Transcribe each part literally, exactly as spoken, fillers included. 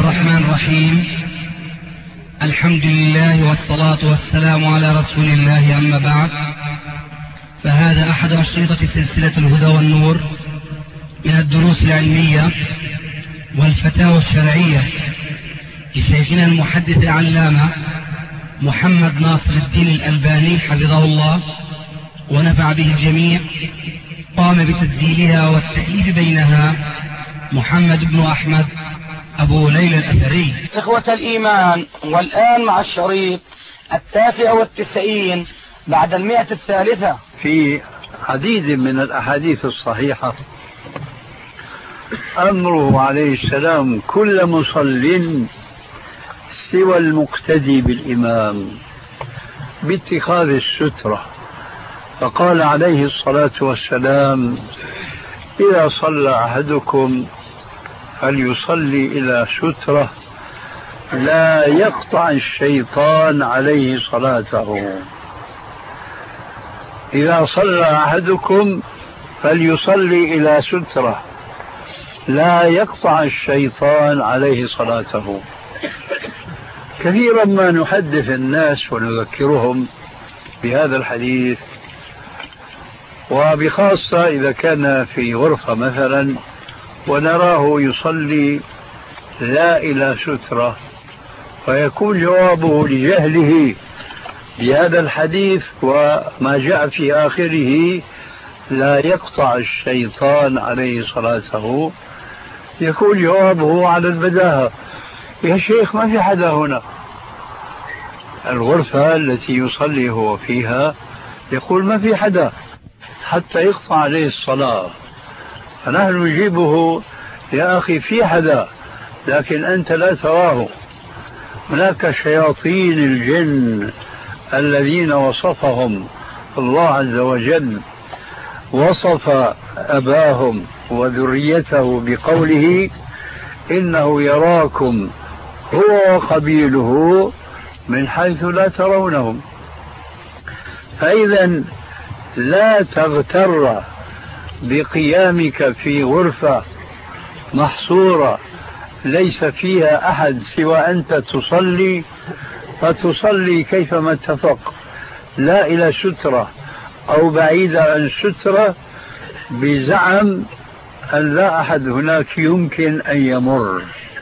الرحمن الرحيم. الحمد لله والصلاة والسلام على رسول الله، أما بعد، فهذا أحد أشرطة سلسلة الهدى والنور من الدروس العلمية والفتاوى الشرعية لشيخنا المحدث العلامة محمد ناصر الدين الألباني حفظه الله ونفع به الجميع. قام بتسجيلها والتأليف بينها محمد بن أحمد أبو ليلى الأثري. إخوة الإيمان، والآن مع الشريط التاسع والتسعين بعد المئة الثالثة. في عديد من الأحاديث الصحيحة أمره عليه السلام كل مصل سوى المقتدي بالإمام باتخاذ السترة، فقال عليه الصلاة والسلام: إذا صلى أحدكم فليصلي إلى سترة لا يقطع الشيطان عليه صلاته. إذا صلى أحدكم فليصلي إلى سترة لا يقطع الشيطان عليه صلاته. كثيرا ما نحدث الناس ونذكرهم بهذا الحديث، وبخاصة إذا كان في غرفة مثلا ونراه يصلي لا إلى سترة، فيكون جوابه لجهله بهذا الحديث وما جاء في آخره لا يقطع الشيطان عليه صلاته، يكون جوابه على البداهة: يا شيخ ما في حدا هنا. الغرفة التي يصلي هو فيها يقول ما في حدا حتى يقطع عليه الصلاة، فنحن نجيبه: يا أخي في حدا لكن أنت لا تراه. هناك شياطين الجن الذين وصفهم الله عز وجل، وصف أباهم وذريته بقوله: إنه يراكم هو وقبيله من حيث لا ترونهم. فإذا لا تغتر بقيامك في غرفة محصورة ليس فيها أحد سوى أنت تصلي، فتصلي كيفما اتفق، لا إلى سترة أو بعيدة عن سترة، بزعم أن لا أحد هناك يمكن أن يمر.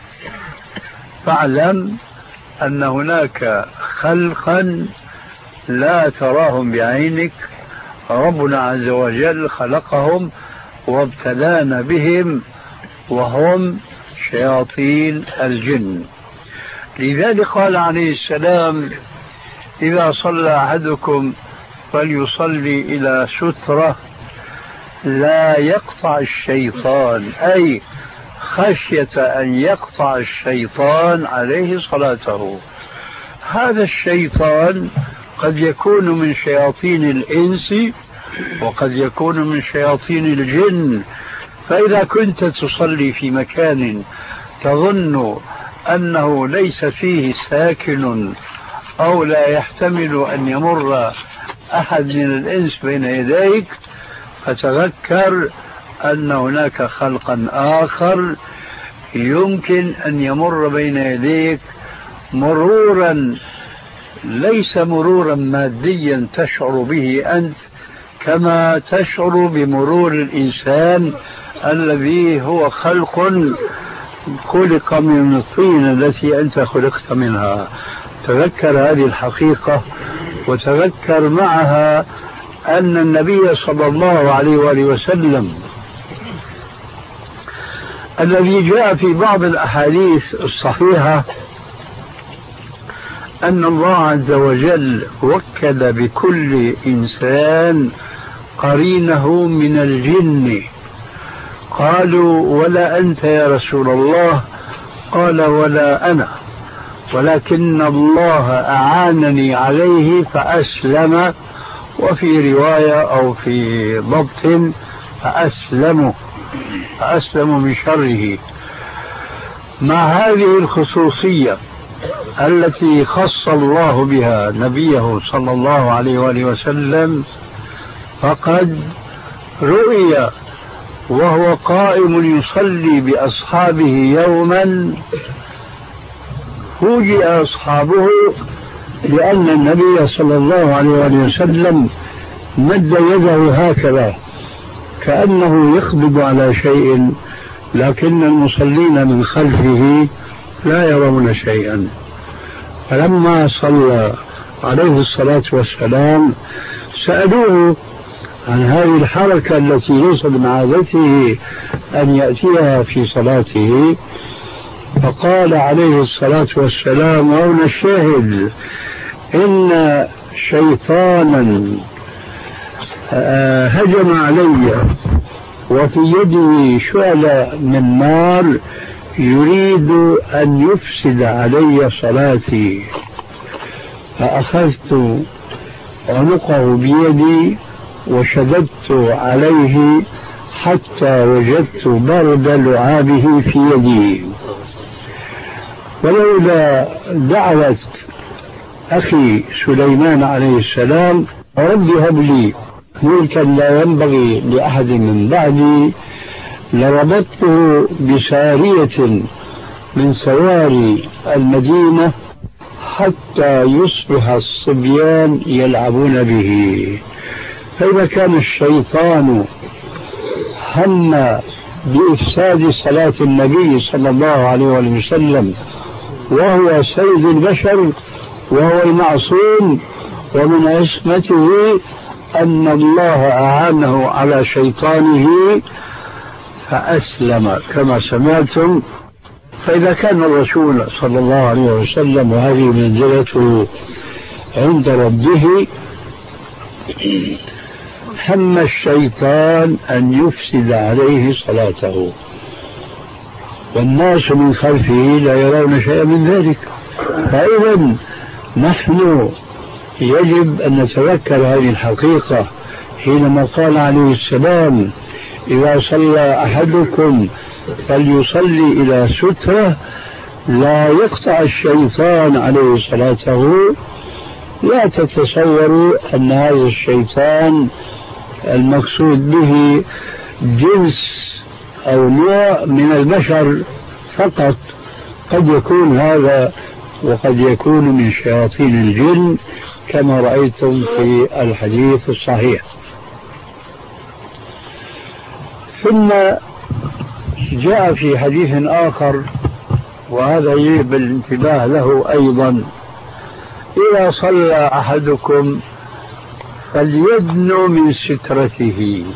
فاعلم أن هناك خلقا لا تراهم بعينك، ربنا عز وجل خلقهم وابتلانا بهم، وهم شياطين الجن. لذلك قال عليه السلام: إذا صلى أحدكم فليصلي إلى سترة لا يقطع الشيطان، أي خشية أن يقطع الشيطان عليه صلاته. هذا الشيطان قد يكون من شياطين الإنس وقد يكون من شياطين الجن. فإذا كنت تصلي في مكان تظن أنه ليس فيه ساكن أو لا يحتمل أن يمر أحد من الإنس بين يديك، فتذكر أن هناك خلقا آخر يمكن أن يمر بين يديك مرورا ليس مرورا ماديا تشعر به أنت كما تشعر بمرور الإنسان الذي هو خلق خلق من الطين التي أنت خلقت منها. تذكر هذه الحقيقة، وتذكر معها أن النبي صلى الله عليه وآله وسلم الذي جاء في بعض الأحاديث الصحيحة أن الله عز وجل وكل بكل إنسان قرينه من الجن. قالوا: ولا أنت يا رسول الله؟ قال: ولا أنا، ولكن الله أعانني عليه فأسلم، وفي رواية أو في ضبط فأسلم فأسلم من شره. مع هذه الخصوصية التي خص الله بها نبيه صلى الله عليه وآله وسلم، فقد رؤي وهو قائم يصلي بأصحابه يوما فوجئ أصحابه لأن النبي صلى الله عليه وسلم مد يده هكذا كأنه يقبض على شيء، لكن المصلين من خلفه لا يرون شيئا. فلما صلى عليه الصلاة والسلام سألوه عن هذه الحركة التي ليس من عادته أن يأتيها في صلاته، فقال عليه الصلاة والسلام: وهنا الشاهد، إن شيطانا هجم علي وفي يده شعلة من نار يريد أن يفسد علي صلاتي، فأخذت عنقه بيدي وشددت عليه حتى وجدت برد لعابه في يدي. ولولا دعوة أخي سليمان عليه السلام: رب هب لي ملكا لا ينبغي لأحد من بعدي، لربطته بسارية من سواري المدينة حتى يصبح الصبيان يلعبون به. فإذا كان الشيطان هم بإفساد صلاة النبي صلى الله عليه وسلم وهو سيد البشر وهو المعصوم ومن عصمته أن الله أعانه على شيطانه فأسلم كما سمعتم. فإذا كان الرسول صلى الله عليه وسلم وهذه منزلته عند ربه هم الشيطان أن يفسد عليه صلاته، والناس من خلفه لا يرون شيئا من ذلك. فإذا نحن يجب أن نتذكر هذه الحقيقة حينما قال عليه السلام: إذا صلى أحدكم فليصلي إلى سترة لا يقطع الشيطان عليه صلاته. لا تتصوروا أن هذا الشيطان المقصود به جنس أو نوع من البشر فقط، قد يكون هذا وقد يكون من شياطين الجن كما رأيتم في الحديث الصحيح. ثم جاء في حديث آخر وهذا يجب الانتباه له أيضا: إذا صلى أحدكم فليدنو من سترته.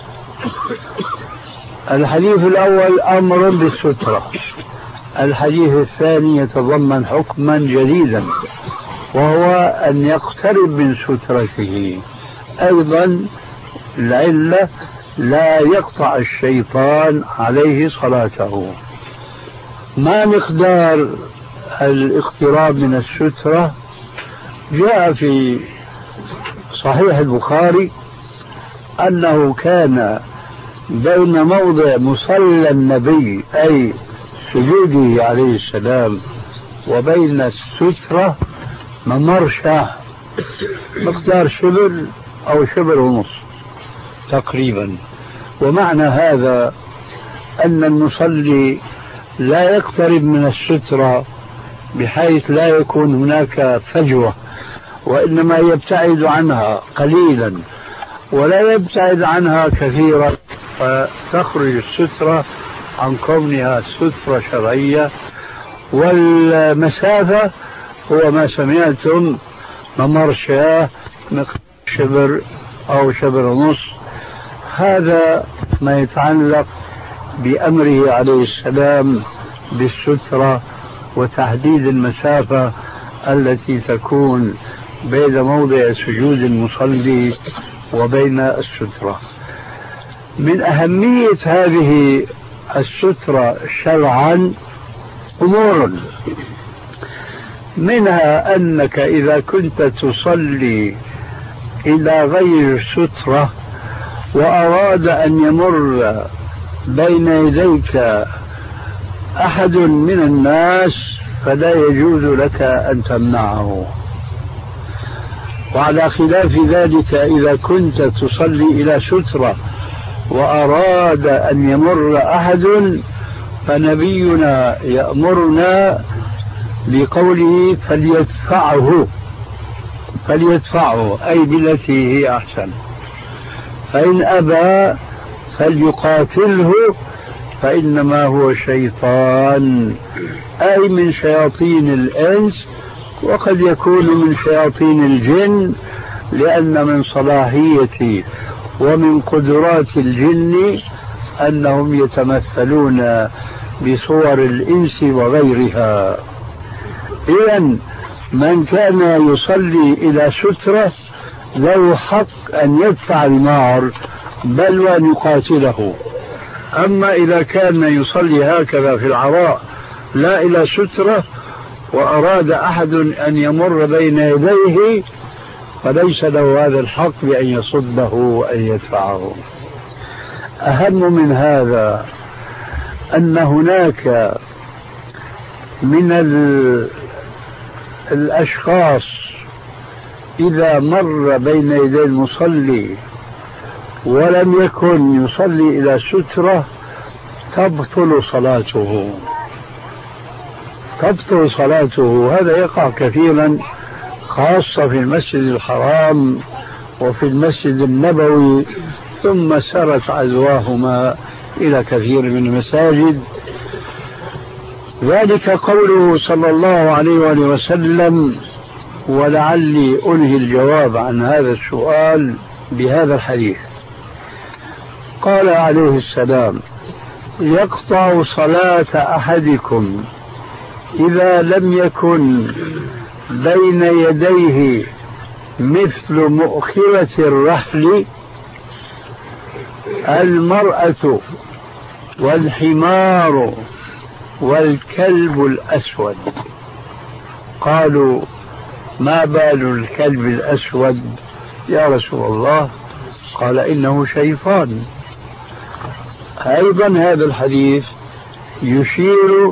الحديث الأول أمر بالسترة، الحديث الثاني يتضمن حكما جديدا وهو أن يقترب من سترته. أيضا العلة لا يقطع الشيطان عليه صلاته. ما مقدار الاقتراب من السترة؟ جاء في صحيح البخاري أنه كان بين موضع مصلى النبي أي سجوده عليه السلام وبين السترة ممر شاه مقدار شبر أو شبر ونصف تقريبا. ومعنى هذا أن المصلي لا يقترب من السترة بحيث لا يكون هناك فجوة، وإنما يبتعد عنها قليلا ولا يبتعد عنها كثيرا، فتخرج السترة عن كونها سترة شرعية. والمسافة هو ما سمعتم ممر شاه شبر أو شبر ونص. هذا ما يتعلق بأمره عليه السلام بالسترة وتحديد المسافة التي تكون بين موضع سجود المصلي وبين السترة. من أهمية هذه السترة شرعا أمور، منها أنك إذا كنت تصلي إلى غير سترة وأراد أن يمر بين يديك أحد من الناس فلا يجوز لك أن تمنعه. وعلى خلاف ذلك إذا كنت تصلي إلى سترة وأراد أن يمر أحد فنبينا يأمرنا بقوله فليدفعه، فليدفعه أي بالتي هي أحسن، فإن أبى فليقاتله فإنما هو شيطان، أي من شياطين الإنس، وقد يكون من شياطين الجن، لأن من صلاحية ومن قدرات الجن أنهم يتمثلون بصور الإنس وغيرها. إذن من كان يصلي إلى سترة له حق أن يدفع النار بل وأن يقاتله. أما إذا كان يصلي هكذا في العراء لا إلى سترة وأراد أحد أن يمر بين يديه فليس له هذا الحق بأن يصده وأن يدفعه. أهم من هذا أن هناك من الأشخاص إذا مر بين يدي المصلي ولم يكن يصلي إلى سترة تبطل صلاته، تبطل صلاته. هذا يقع كثيرا خاصة في المسجد الحرام وفي المسجد النبوي، ثم سرت عزواهما إلى كثير من المساجد. ذلك قوله صلى الله عليه وآله وسلم، ولعلي أنهي الجواب عن هذا السؤال بهذا الحديث. قال عليه السلام: يقطع صلاة أحدكم إذا لم يكن بين يديه مثل مؤخرة الرحل المرأة والحمار والكلب الأسود. قالوا: ما بال الكلب الأسود يا رسول الله؟ قال: إنه شيطان. أيضا هذا الحديث يشير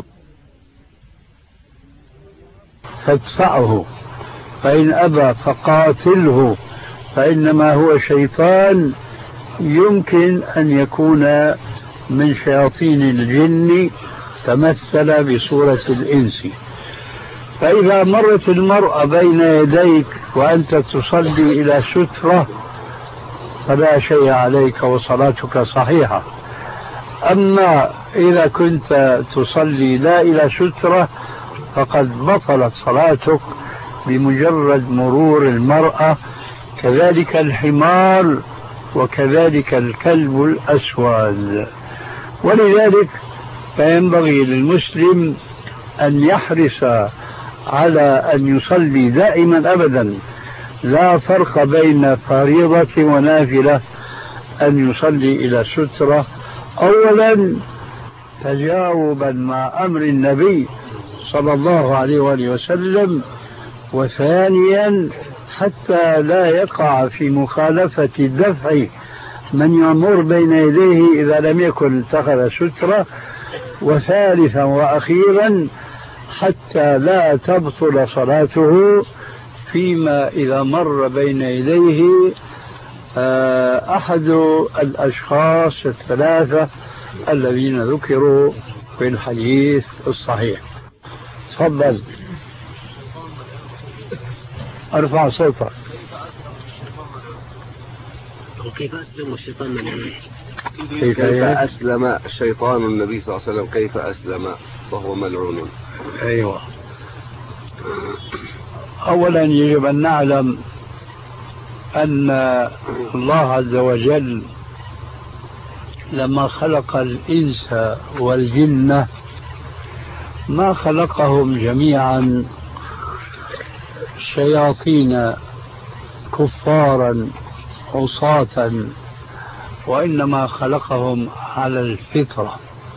فادفعه، فإن أبى فقاتله فإنما هو شيطان، يمكن أن يكون من شياطين الجن تمثل بصورة الإنس. فإذا مرت المرأة بين يديك وأنت تصلي إلى سترة فلا شيء عليك وصلاتك صحيحة. أما إذا كنت تصلي لا إلى سترة فقد بطلت صلاتك بمجرد مرور المرأة، كذلك الحمار وكذلك الكلب الأسود. ولذلك فينبغي للمسلم أن يحرص على أن يصلي دائما أبدا، لا فرق بين فريضة ونافلة، أن يصلي إلى سترة، أولا تجاوبا مع أمر النبي صلى الله عليه وآله وسلم، وثانيا حتى لا يقع في مخالفة دفع من يمر بين يديه إذا لم يكن اتخذ سترة، وثالثا وأخيرا حتى لا تبطل صلاته فيما إذا مر بين يديه أحد الأشخاص الثلاثة الذين ذكروا في الحديث الصحيح. تفضل ارفع صوتك. وكيف أسلم الشيطان من كيف أسلم الشيطان النبي صلى الله عليه وسلم؟ كيف أسلم وهو ملعون؟ أيوة. أولا يجب أن نعلم أن الله عز وجل لما خلق الإنس والجن ما خلقهم جميعا شياطين كفارا عصاة، وإنما خلقهم على الفطرة.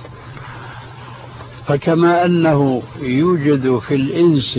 فكما أنه يوجد في الإنس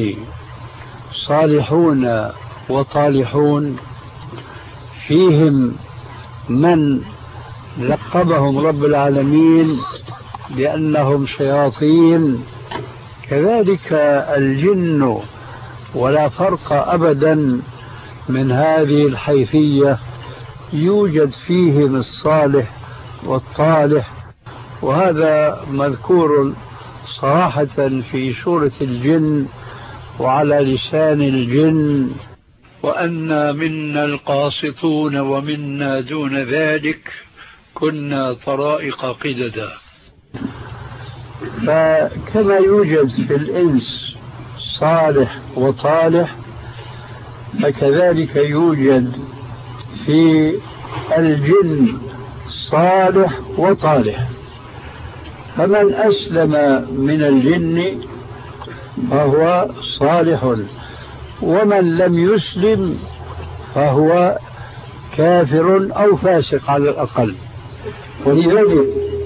صالحون وطالحون، فيهم من لقبهم رب العالمين بأنهم شياطين، كذلك الجن، ولا فرق أبدا من هذه الحيثية، يوجد فيهم الصالح والطالح، وهذا مذكور صراحة في سورة الجن وعلى لسان الجن، وأن منا القاسطون ومنا دون ذلك كنا طرائق قددا. فكما يوجد في الإنس صالح وطالح، فكذلك يوجد في الجن صالح وطالح. فمن أسلم من الجن فهو صالح، ومن لم يسلم فهو كافر أو فاسق على الأقل. ولذلك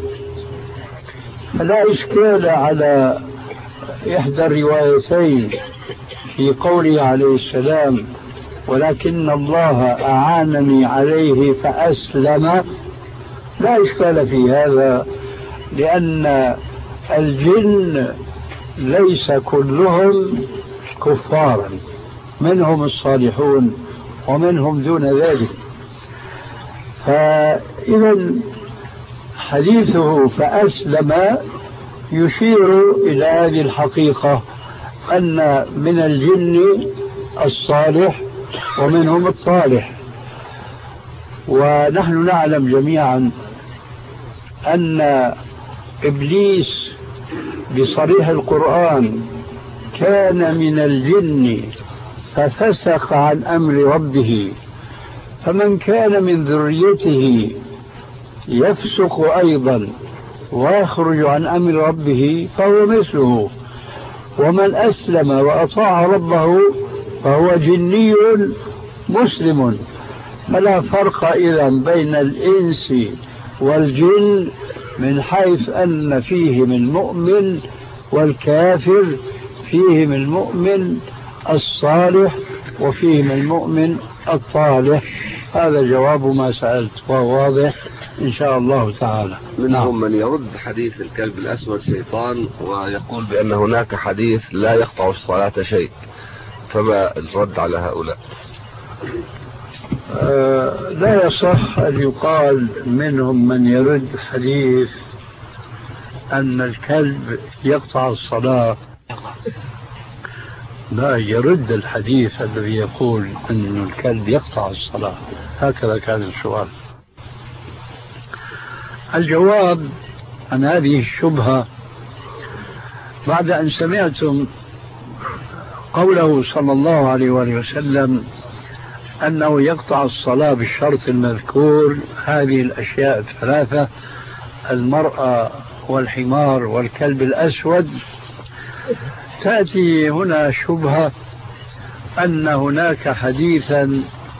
لا إشكال على إحدى الروايتين في قوله عليه السلام ولكن الله أعانني عليه فأسلم، لا إشكال في هذا، لأن الجن ليس كلهم كفارا، منهم الصالحون ومنهم دون ذلك. فإذا حديثه فأسلم يشير إلى هذه الحقيقة، أن من الجن الصالح ومنهم الطالح. ونحن نعلم جميعا أن إبليس بصريح القرآن كان من الجن ففسق عن أمر ربه، فمن كان من ذريته يفسق أيضا ويخرج عن أمر ربه فهو مثله، ومن أسلم وأطاع ربه فهو جني مسلم. فلا فرق إذن بين الإنس والجن من حيث أن فيهم المؤمن والكافر، فيهم المؤمن الصالح وفيهم المؤمن الطالح. هذا جواب ما سألت وهو واضح إن شاء الله تعالى. منهم من يرد حديث الكلب الأسود شيطان ويقول بأن هناك حديث لا يقطع الصلاة شيء، فما الرد على هؤلاء؟ آه لا يصح أن يقال منهم من يرد حديث أن الكلب يقطع الصلاة. لا، يرد الحديث الذي يقول أن الكلب يقطع الصلاة. هكذا كان السؤال. الجواب عن هذه الشبهة بعد أن سمعتم قوله صلى الله عليه وآله وسلم أنه يقطع الصلاة بالشرط المذكور، هذه الأشياء الثلاثة: المرأة والحمار والكلب الأسود. تأتي هنا شبهة أن هناك حديثا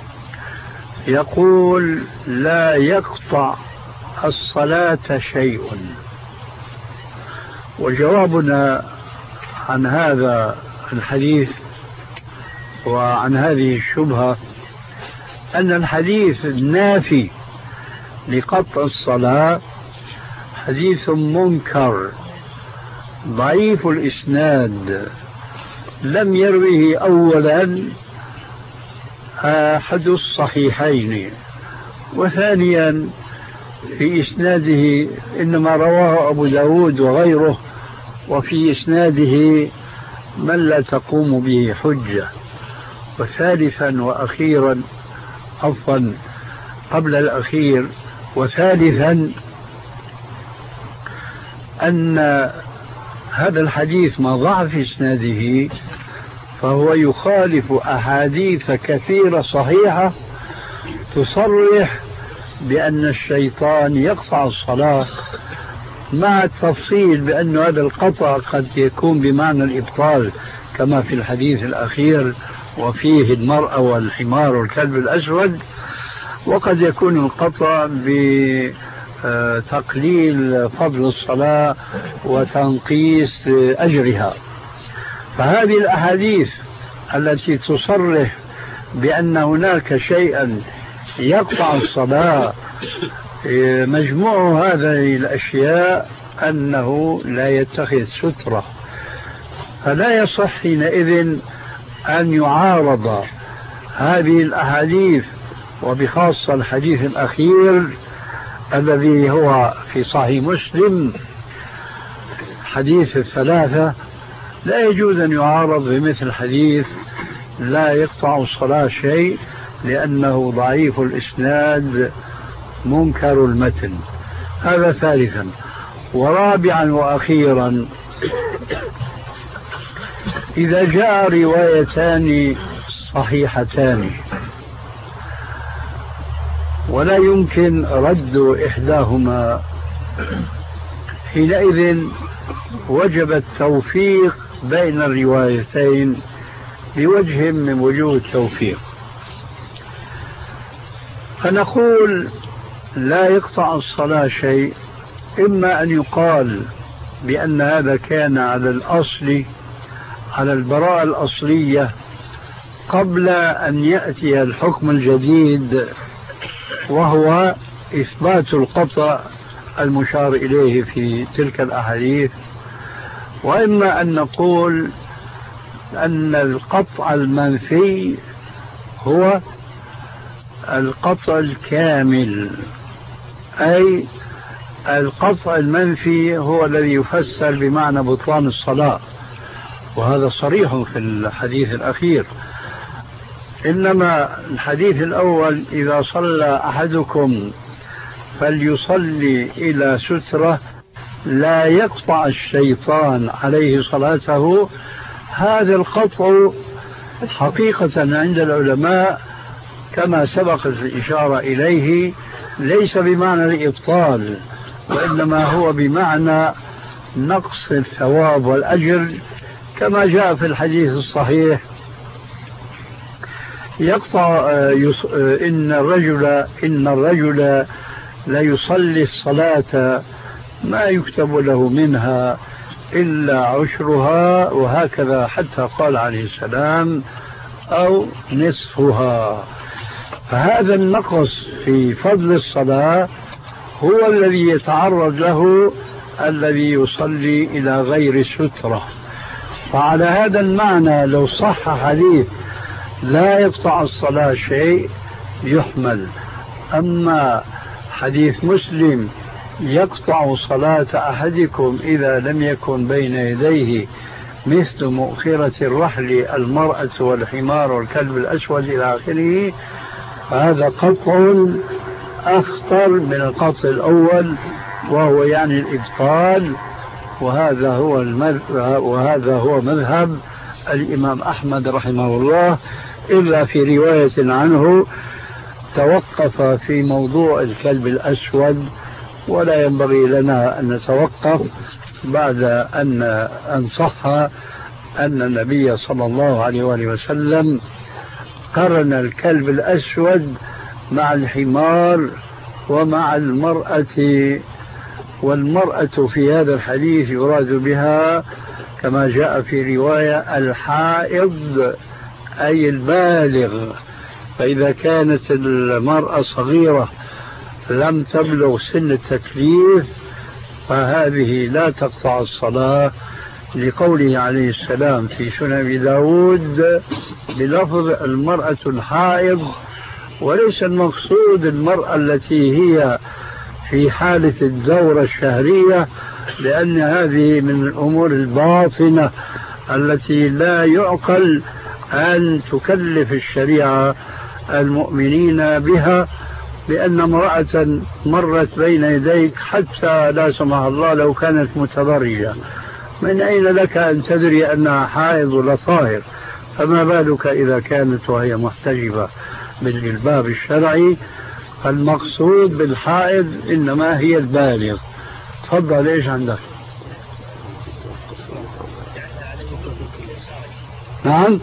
يقول لا يقطع الصلاة شيء. وجوابنا عن هذا الحديث وعن هذه الشبهة أن الحديث النافي لقطع الصلاة حديث منكر ضعيف الإسناد، لم يروه أولا أحد الصحيحين، وثانيا في إسناده إنما رواه أبو داود وغيره، وفي إسناده من لا تقوم به حجة. وثالثا وأخيرا، عفوا قبل الأخير وثالثا، أن هذا الحديث مع ضعف إسناده فهو يخالف أحاديث كثيرة صحيحة تصرح بأن الشيطان يقطع الصلاة، مع التفصيل بأن هذا القطع قد يكون بمعنى الإبطال كما في الحديث الأخير وفيه المرأة والحمار والكلب الأسود، وقد يكون القطع بتقليل فضل الصلاة وتنقيس أجرها. فهذه الأحاديث التي تصرح بأن هناك شيئا يقطع الصلاة مجموع هذه الأشياء أنه لا يتخذ سترة، فلا يصح حينئذ أن يعارض هذه الأحاديث، وبخاصة الحديث الأخير الذي هو في صحيح مسلم حديث الثلاثة لا يجوز أن يعارض بمثل حديث لا يقطع الصلاة شيء، لأنه ضعيف الإسناد منكر المتن. هذا ثالثا. ورابعا وأخيرا، إذا جاء روايتان صحيحتان ولا يمكن رد إحداهما، حينئذ وجب التوفيق بين الروايتين بوجه من وجوه التوفيق. فنقول لا يقطع الصلاة شيء، إما أن يقال بأن هذا كان على الأصل، على البراءة الأصلية قبل أن يأتي الحكم الجديد وهو إثبات القطع المشار إليه في تلك الأحاديث، وإما أن نقول أن القطع المنفي هو القطع الكامل، أي القطع المنفي هو الذي يفسر بمعنى بطلان الصلاة، وهذا صريح في الحديث الأخير. إنما الحديث الأول إذا صلى أحدكم فليصلي إلى سترة لا يقطع الشيطان عليه صلاته، هذا القطع حقيقة عند العلماء كما سبقت الإشارة إليه ليس بمعنى الإبطال، وإنما هو بمعنى نقص الثواب والأجر، كما جاء في الحديث الصحيح يقطع إن الرجل إن الرجل لا يصلي الصلاة ما يكتب له منها إلا عشرها، وهكذا حتى قال عليه السلام أو نصفها. فهذا النقص في فضل الصلاة هو الذي يتعرض له الذي يصلي إلى غير سترة. فعلى هذا المعنى لو صح حديث لا يقطع الصلاة شيء يحمل. أما حديث مسلم يقطع صلاة أحدكم إذا لم يكن بين يديه مثل مؤخرة الرحل المرأة والحمار والكلب الأسود إلى آخره، هذا قطع أخطر من القطع الأول، وهو يعني الإبطال، وهذا هو وهذا هو مذهب الإمام أحمد رحمه الله، إلا في رواية عنه توقف في موضوع الكلب الأسود، ولا ينبغي لنا أن نتوقف بعد أن أن صح أن النبي صلى الله عليه وآله وسلم قرن الكلب الأسود مع الحمار ومع المرأة، والمرأة في هذا الحديث يراد بها كما جاء في رواية الحائض أي البالغ. فإذا كانت المرأة صغيرة لم تبلغ سن التكليف فهذه لا تقطع الصلاة، لقوله عليه السلام في سنن أبي داود بلفظ المرأة الحائض، وليس المقصود المرأة التي هي في حالة الدورة الشهرية، لأن هذه من الأمور الباطنة التي لا يعقل أن تكلف الشريعة المؤمنين بها، لأن امرأة مرت بين يديك حتى لا سمح الله لو كانت متبرجة، من أين لك أن تدري أنها حائض ولا طاهر؟ فما بالك إذا كانت وهي محتجبة بالجلباب الشرعي؟ فالمقصود بالحائض إنما هي البالغ. تفضل، إيش عندك؟ نعم،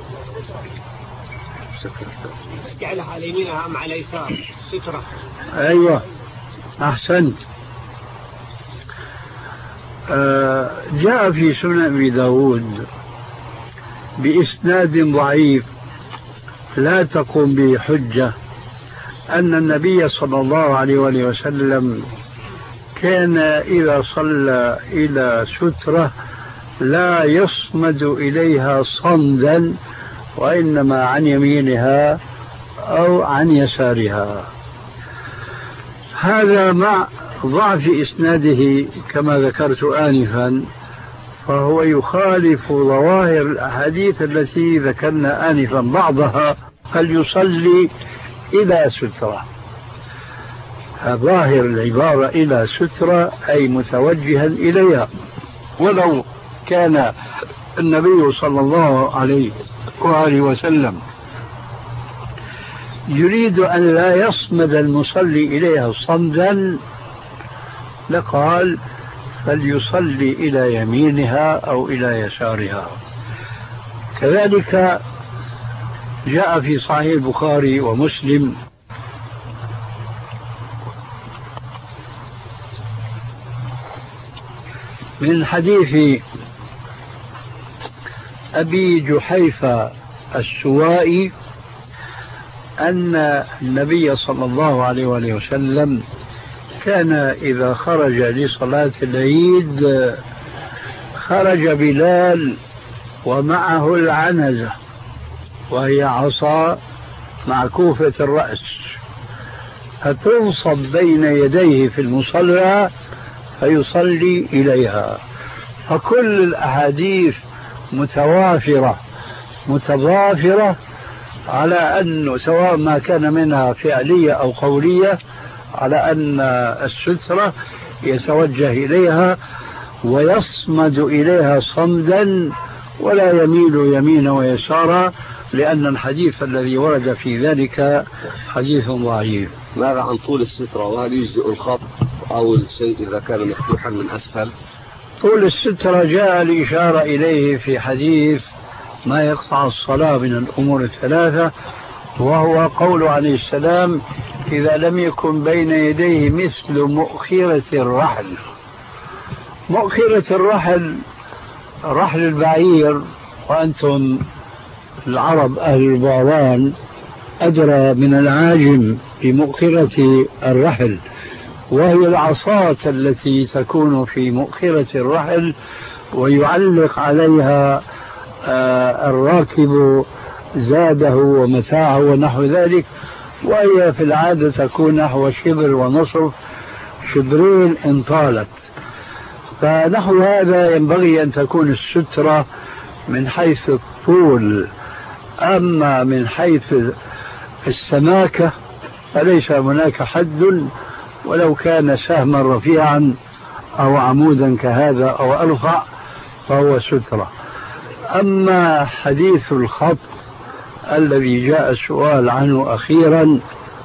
جعلها على يمينها أم على يسار سترة. أيوة أحسنت. آه جاء في سنن أبي داود بإسناد ضعيف لا تقوم به حجة أن النبي صلى الله عليه وآله وسلم كان إذا صلى إلى سترة لا يصمد إليها صمدا، وإنما عن يمينها أو عن يسارها. هذا مع ضعف إسناده كما ذكرت آنفا، فهو يخالف ظواهر الأحاديث التي ذكرنا آنفا بعضها، فليصلي إلى سترة. ظاهر العبارة إلى سترة أي متوجها إليها، ولو كان النبي صلى الله عليه وآله وسلم يريد أن لا يصمد المصلي إليها صمدا لقال فليصلي إلى يمينها أو إلى يسارها. كذلك جاء في صحيح البخاري ومسلم من حديث أبي جحيفة السوائي أن النبي صلى الله عليه وآله وسلم كان إذا خرج لصلاة العيد خرج بلال ومعه العنزة وهي عصا معكوفة الرأس، فتنصب بين يديه في المصلى فيصلي إليها. فكل الأحاديث متوافرة متضافرة على أنه سواء ما كان منها فعلية أو قولية على أن السترة يتوجه إليها ويصمد إليها صمدا ولا يميل يمينا ويسارا، لأن الحديث الذي ورد في ذلك حديث ضعيف. ماذا عن طول السترة؟ وهل يجزئ الخط أو الشيء إذا كان مفتوحا من أسفل؟ طول السترة جاء الإشارة إليه في حديث ما يقطع الصلاة من الأمور الثلاثة، وهو قول عليه السلام إذا لم يكن بين يديه مثل مؤخرة الرحل. مؤخرة الرحل رحل البعير، وأنتم العرب أهل البعران أدرى من العاجم بمؤخرة الرحل، وهي العصاة التي تكون في مؤخرة الرحل ويعلق عليها آه الراكب زاده ومتاعه ونحو ذلك، وهي في العادة تكون نحو شبر ونصف، شبرين إن طالت. فنحو هذا ينبغي أن تكون السترة من حيث الطول، أما من حيث السماكة فليس هناك حد، ولو كان سهما رفيعا أو عمودا كهذا أو أرفع فهو سترة. أما حديث الخط الذي جاء السؤال عنه أخيرا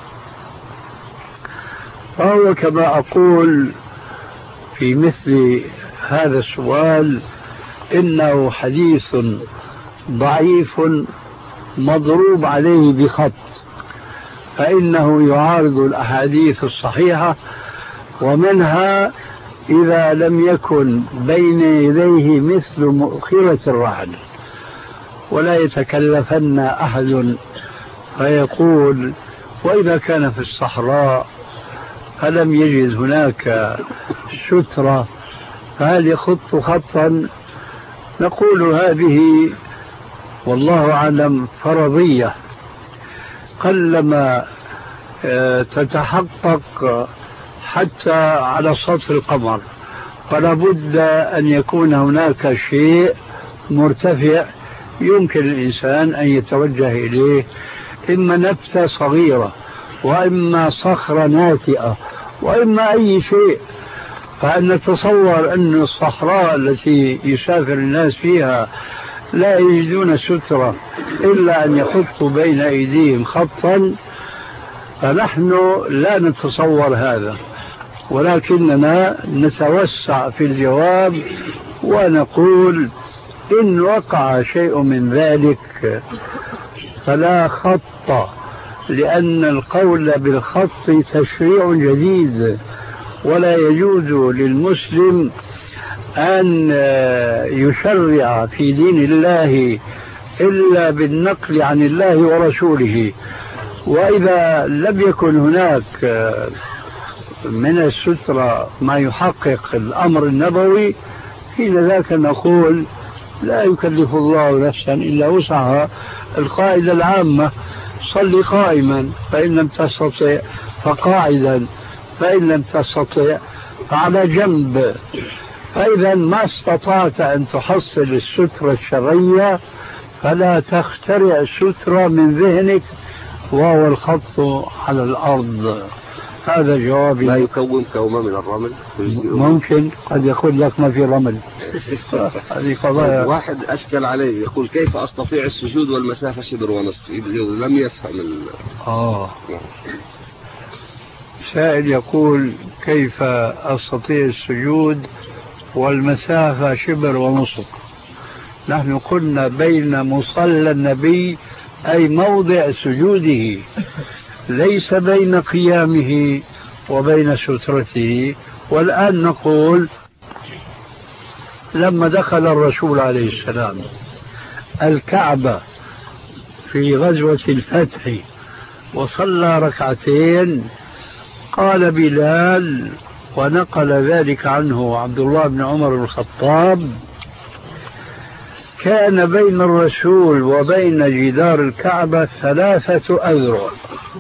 فهو كما أقول في مثل هذا السؤال إنه حديث ضعيف مضروب عليه بخط، فإنه يعارض الأحاديث الصحيحة، ومنها إذا لم يكن بين يديه مثل مؤخرة الرحل. ولا يتكلفن أحد فيقول وإذا كان في الصحراء فلم يجد هناك سترة فهل يخط خطا؟ نقول هذه والله أعلم فرضية قلما تتحقق حتى على سطح القمر، فلا بد أن يكون هناك شيء مرتفع يمكن الإنسان أن يتوجه إليه، إما نبتة صغيرة وإما صخرة ناتئة وإما أي شيء. فأن نتصور أن الصحراء التي يسافر الناس فيها لا يجدون سترة إلا أن يخطوا بين أيديهم خطا، فنحن لا نتصور هذا، ولكننا نتوسع في الجواب ونقول إن وقع شيء من ذلك فلا خط، لأن القول بالخط تشريع جديد، ولا يجوز للمسلم أن يشرع في دين الله إلا بالنقل عن الله ورسوله. وإذا لم يكن هناك من السترة ما يحقق الأمر النبوي حين ذاك نقول لا يكلف الله نفسا إلا وسعها. القاعدة العامة صل قائما فإن لم تستطع فقاعدا فإن لم تستطع فعلى جنب. فإذا ما استطعت أن تحصل السترة الشرعية فلا تخترع سترة من ذهنك وهو الخط على الأرض. هذا جوابي. لا يكون كومة من الرمل؟ ممكن، قد يقول لك ما في رمل. هذه قضايا. واحد أشكل عليه يقول كيف أستطيع السجود والمسافة شبر ونصف، لم يفهم ال... آه سائل يقول كيف أستطيع السجود والمسافة شبر ونصف. نحن قلنا بين مصلى النبي أي موضع سجوده، ليس بين قيامه وبين سترته. والآن نقول لما دخل الرسول عليه السلام الكعبة في غزوة الفتح وصلى ركعتين، قال بلال ونقل ذلك عنه عبد الله بن عمر بن الخطاب: كان بين الرسول وبين جدار الكعبة ثلاثة أذرع.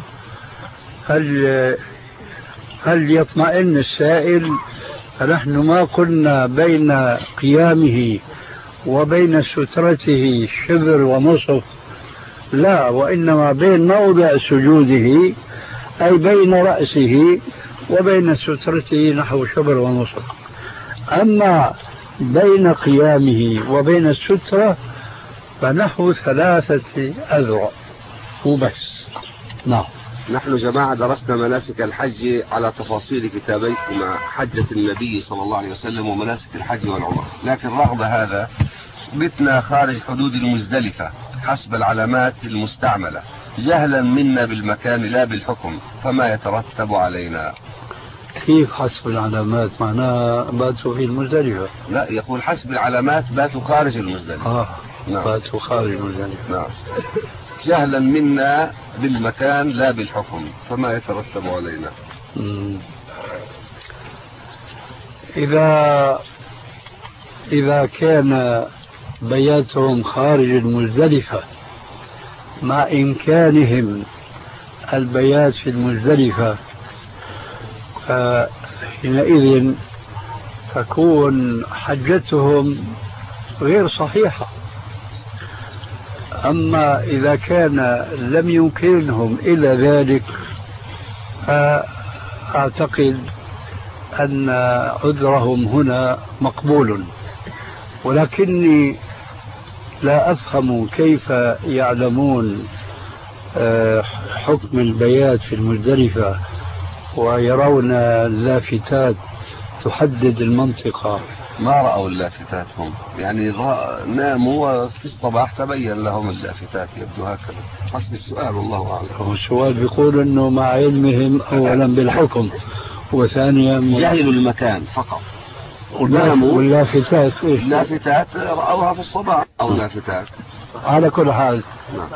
هل هل يطمئن السائل؟ فنحن ما قلنا بين قيامه وبين سترته شبر ونصف، لا، وإنما بين موضع سجوده أي بين رأسه وبين سترته نحو شبر ونصف. أما بين قيامه وبين السترة فنحو ثلاثة أذرع وبس. نعم. نحن جماعة درسنا مناسك الحج على تفاصيل كتابيكما حجة النبي صلى الله عليه وسلم ومناسك الحج والعمرة، لكن رغم هذا بتنا خارج حدود المزدلفة حسب العلامات المستعملة جهلا منا بالمكان لا بالحكم، فما يترتب علينا؟ كيف حسب العلامات؟ معناها باتوا في المزدلفة؟ لا، يقول حسب العلامات باتوا خارج المزدلفة. آه. نعم. باتوا خارج المزدلفة. نعم. جهلا منا بالمكان لا بالحكم، فما يترتب علينا؟ مم. إذا إذا كان بياتهم خارج المزدلفة مع إمكانهم البيات في المزدلفة، فحينئذ تكون حجتهم غير صحيحة. أما إذا كان لم يمكنهم إلى ذلك فأعتقد أن عذرهم هنا مقبول، ولكني لا أفهم كيف يعلمون حكم البيات في المزدلفة ويرون اللافتات تحدد المنطقة. ما رأوا اللافتات هم، يعني ناموا في الصباح تبين لهم اللافتات، يبدو هكذا حسب السؤال والله أعلم. السؤال بيقول أنه مع علمهم أولا بالحكم وثانيا جهلوا المكان فقط. واللافتات إيش؟ اللافتات رأوها في الصباح أو لافتات على كل حال. نعم.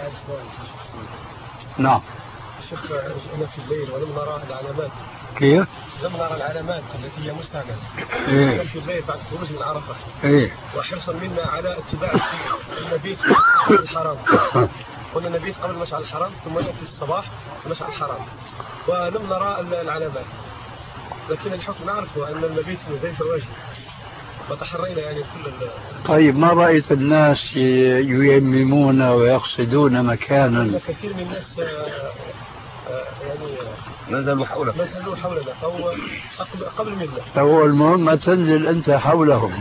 نعم. شيخ أنا في الليل ولم نرى العلامات. كيف؟ لم نرى العلامات التي هي مستعملة. إيه. في الليل بعد خروج من عرفة. إيه. وحرصا منا على اتباع المبيت في الحرام. قلنا نبيت قبل مشعر الحرام ثم نأتي الصباح مشعر الحرام، ولم نرى العلامات، لكن الحكم نعرفه أن المبيت مزدلفة واجب، وتحرينا يعني كل. طيب ما رأيت الناس ييممون ويقصدون مكانا؟ كثير من الناس يعني نزلوا حولنا نزلوا حولنا أو قبل منا. هو المهم ما تنزل أنت حولهم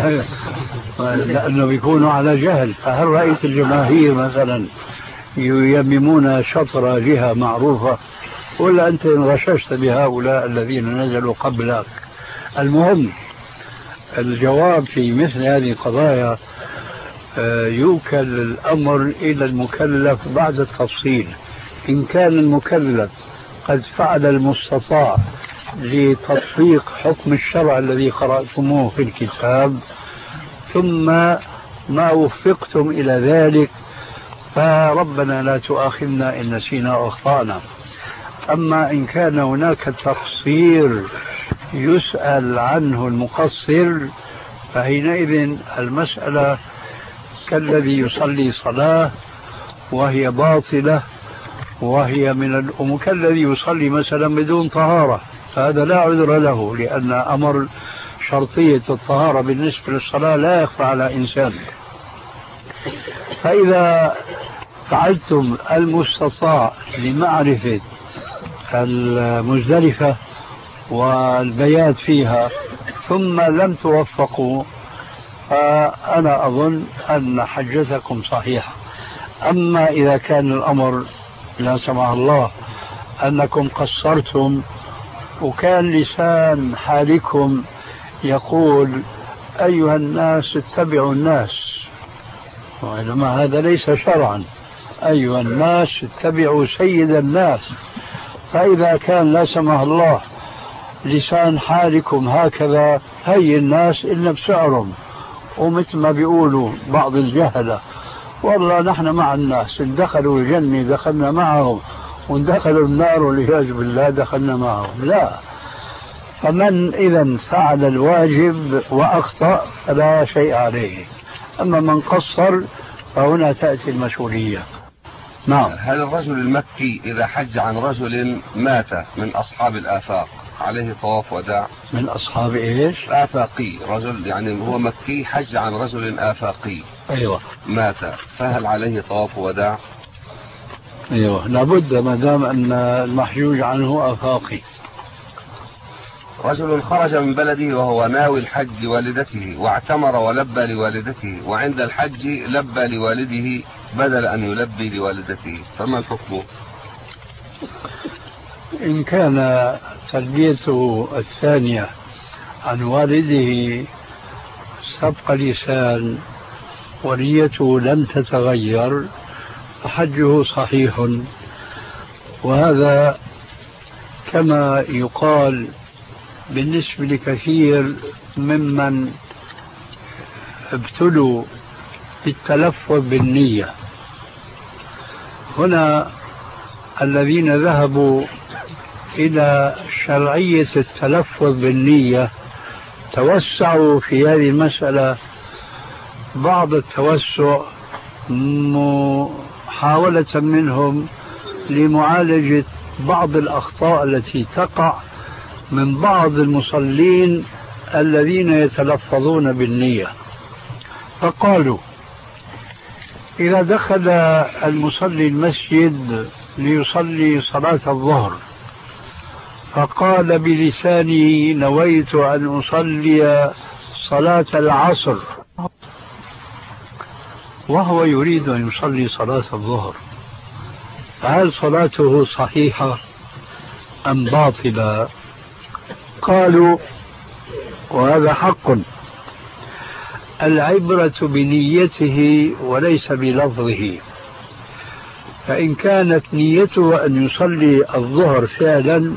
لأنه بيكونوا على جهل. فهل رأيت الجماهير مثلا ييممون شطر جهة معروفة، ولا أنت غششت بهؤلاء الذين نزلوا قبلك؟ المهم الجواب في مثل هذه القضايا يوكل الأمر إلى المكلف بعد التفصيل. إن كان المكلف قد فعل المستطاع لتطبيق حكم الشرع الذي قرأتموه في الكتاب ثم ما وفقتم إلى ذلك فربنا لا تؤاخذنا إن نسينا أو أخطأنا. أما إن كان هناك تقصير يسأل عنه المقصر فحينئذ المسألة كالذي يصلي صلاة وهي باطلة وهي من الأمور، كالذي يصلي مثلا بدون طهارة، فهذا لا عذر له لأن أمر شرطية الطهارة بالنسبة للصلاة لا يخفى على إنسان. فإذا فعلتم المستطاع لمعرفة المزدلفة والبيات فيها ثم لم توفقوا، فأنا أظن أن حجتكم صحيحة. أما إذا كان الأمر لا سمح الله أنكم قصرتم وكان لسان حالكم يقول أيها الناس اتبعوا الناس، وإنما هذا ليس شرعا، أيها الناس اتبعوا سيد الناس. فإذا كان لا سمح الله لسان حالكم هكذا، هي الناس إلا بسعرهم، ومثل ما بيقولوا بعض الجهلة والله نحن مع الناس، إن دخلوا الجنة دخلنا معهم، وإن دخلوا النار والعياذ بالله دخلنا معهم. لا، فمن إذا فعل الواجب وأخطأ فلا شيء عليه، أما من قصر فهنا تأتي المسؤولية. نعم. هل الرجل المكي إذا حج عن رجل مات من أصحاب الآفاق عليه طواف وداع؟ من أصحاب إيش؟ آفاقي، رجل يعني هو مكي حج عن رجل آفاقي. أيوة. مات، فهل عليه طواف وداع؟ أيوة، لابد ما دام أن المحجوج عنه آفاقي. رجل خرج من بلده وهو ناوي الحج لوالدته واعتمر ولبى لوالدته، وعند الحج لبى لوالده بدل أن يلبي لوالدته، فما الحكم؟ إن كان تلبيته الثانية عن والده سبق لسان ونيته لم تتغير فحجه صحيح، وهذا كما يقال بالنسبة لكثير ممن ابتلوا بالتلفظ بالنية. هنا الذين ذهبوا إلى شرعية التلفظ بالنية توسعوا في هذه المسألة بعض التوسع، محاولة منهم لمعالجة بعض الأخطاء التي تقع من بعض المصلين الذين يتلفظون بالنية. فقالوا إذا دخل المصلي المسجد ليصلي صلاة الظهر فقال بلسانه نويت أن أصلي صلاة العصر، وهو يريد أن يصلي صلاة الظهر، فهل صلاته صحيحة أم باطلة؟ قالوا وهذا حق، العبرة بنيته وليس بلفظه، فإن كانت نيته أن يصلي الظهر فعلا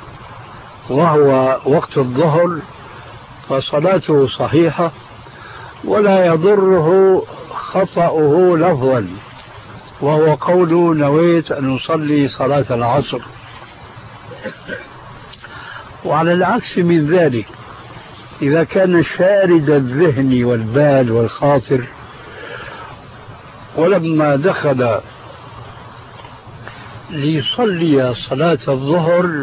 وهو وقت الظهر فصلاته صحيحة ولا يضره خطأه لفظا، وهو قوله نويت أن أصلي صلاة العصر. وعلى العكس من ذلك إذا كان شارد الذهن والبال والخاطر ولما دخل ليصلي صلاة الظهر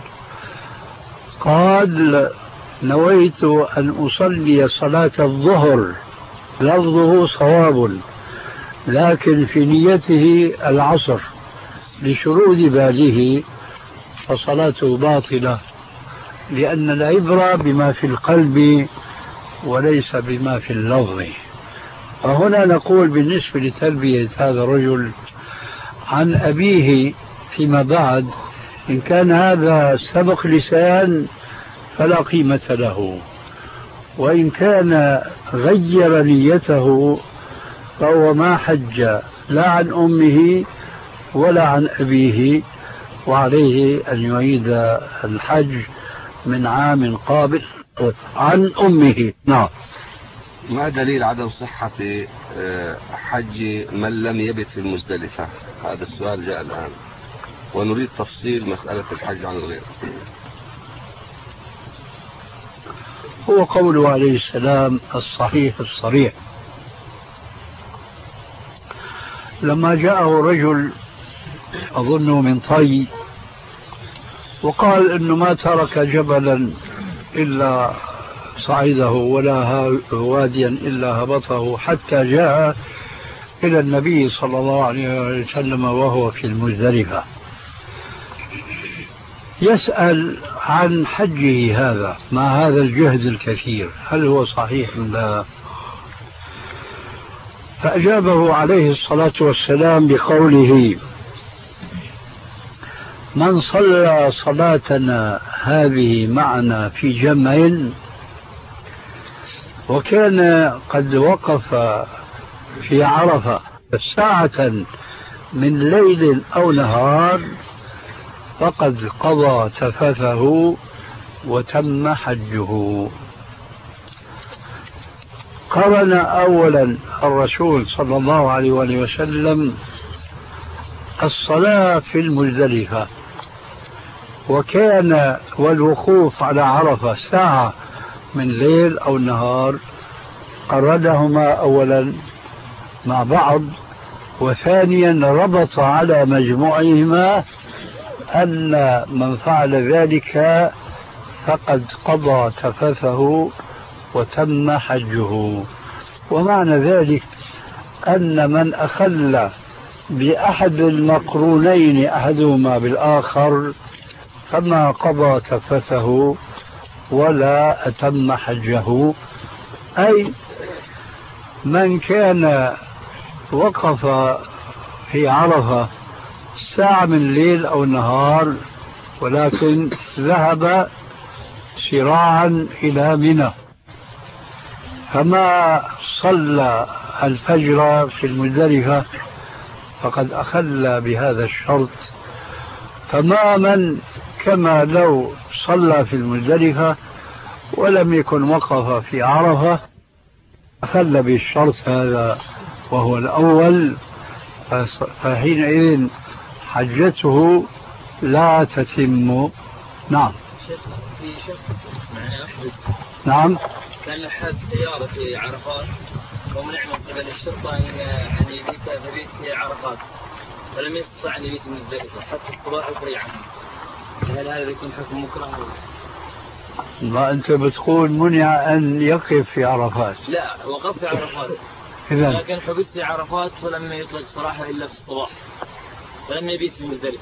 قال نويت أن أصلي صلاة الظهر، لفظه صواب لكن في نيته العصر لشرود باله، فصلاته باطلة، لأن العبرة بما في القلب وليس بما في اللفظ. فهنا نقول بالنسبة لتلبية هذا الرجل عن أبيه فيما بعد، إن كان هذا سبق لسان فلا قيمة له، وإن كان غير نيته فهو ما حج لا عن أمه ولا عن أبيه، وعليه أن يعيد الحج من عام قابل عن أمه. نعم. ما دليل عدم صحة حج من لم يبت في المزدلفة؟ هذا السؤال جاء الآن ونريد تفصيل مسألة الحج عن الغير. هو قوله عليه السلام الصحيح الصريح لما جاءه رجل أظنه من طي وقال إنه ما ترك جبلا إلا صعيده ولا واديا إلا هبطه حتى جاء إلى النبي صلى الله عليه وسلم وهو في المزدلفة، يسأل عن حجه هذا مع هذا الجهد الكثير هل هو صحيح أم لا؟ فأجابه عليه الصلاة والسلام بقوله: من صلى صلاتنا هذه معنا في جمع وكان قد وقف في عرفة ساعة من ليل أو نهار فقد قضى تفثه وتم حجه. قرن أولا الرسول صلى الله عليه وسلم الصلاة في المزدلفة وكان والوقوف على عرفة ساعة من ليل أو نهار، قرنهما أولا مع بعض، وثانيا ربط على مجموعهما أن من فعل ذلك فقد قضى تفثه وتم حجه. ومعنى ذلك أن من أخل بأحد المقرونين أحدهما بالآخر فما قضى تفثه ولا أتم حجه، أي من كان وقف في عرفة ساعة من ليل أو نهار ولكن ذهب سراعا إلى منى فما صلى الفجر في المزدلفة فقد أخل بهذا الشرط تماما كما لو صلى في المزدلفة ولم يكن وقف في عرفة، أخل بالشرط هذا وهو الأول، فحينئذ حجته لا تتم. نعم. نعم. كان لحاس سيارة في عرفات ومنع من قبل الشرطة أن يبيت فبيت في عرفات ولم يستطع أن يبيت مزدلفة حتى الصباح وفري عنه، هل هذا يكون حكم مكره؟ ما أنت بتقول منع أن يقف في عرفات؟ لا، وقف في عرفات لكن حبس في عرفات ولم يطلق صراحة إلا في الصباح ولم يبيت في مزدلفة.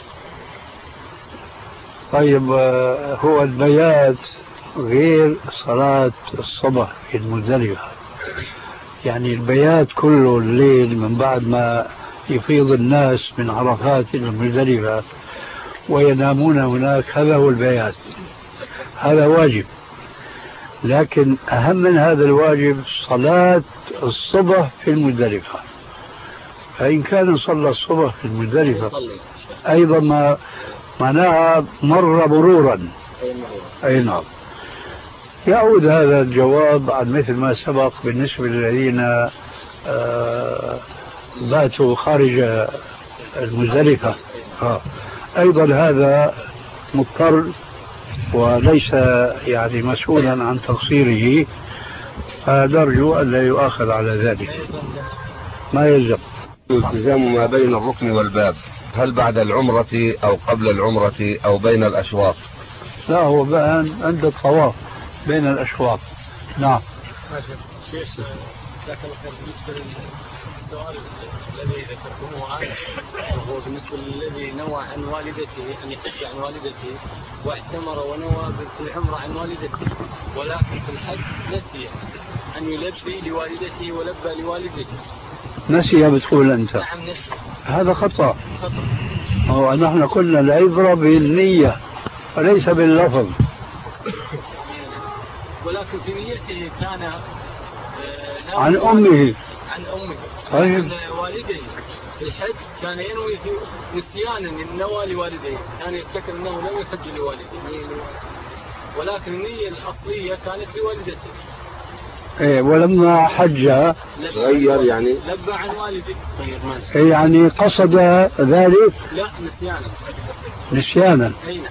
طيب هو البيات غير صلاة الصبح في المزدلفة، يعني البيات كله الليل من بعد ما يفيض الناس من عرفات إلى المزدلفة وينامون هناك، هذا هو البيات، هذا واجب. لكن أهم من هذا الواجب صلاة الصبح في المزدلفة، فإن كان صلى الصبح في المزدلفة أيضا ما معناها مر مرورا. أي نعم. يعود هذا الجواب عن مثل ما سبق بالنسبة للذين باتوا خارج المزدلفة، أيضا هذا مضطر وليس يعني مسؤولا عن تقصيره، فنرجو أن لا يؤاخذ على ذلك. ما يلزم التزام ما بين الركن والباب، هل بعد العمرة أو قبل العمرة أو بين الأشواط؟ لا، هو بقى عند الطواف بين الأشواط. نعم. شيخ لكن بالنسبة للسؤال الذي ذكرتموه وهو بالنسبة للذي نوى عن والدته أن يحج عن والدته واعتمر ونوى بالعمرة عن والدته ولكن في الحج نسي أن يلبي لوالدته ولبى لوالدته. نسي بتقول أنت؟ نعم نسي. هذا خطأ. هو نحن قلنا العبرة بالنية وليس باللفظ. ولكن في نيته كان عن أمه عن أمه طيب. عن والديه في الحج كان ينوي نسيانا النوى لوالديه، كان يفتكر أنه لم يحج لوالديه ولكن النية الأصلية كانت لوالدته. إيه، ولما حج غير يعني لبى عن والديه. إيه يعني قصد ذلك؟ لا، نسيانا. نسيانا. أين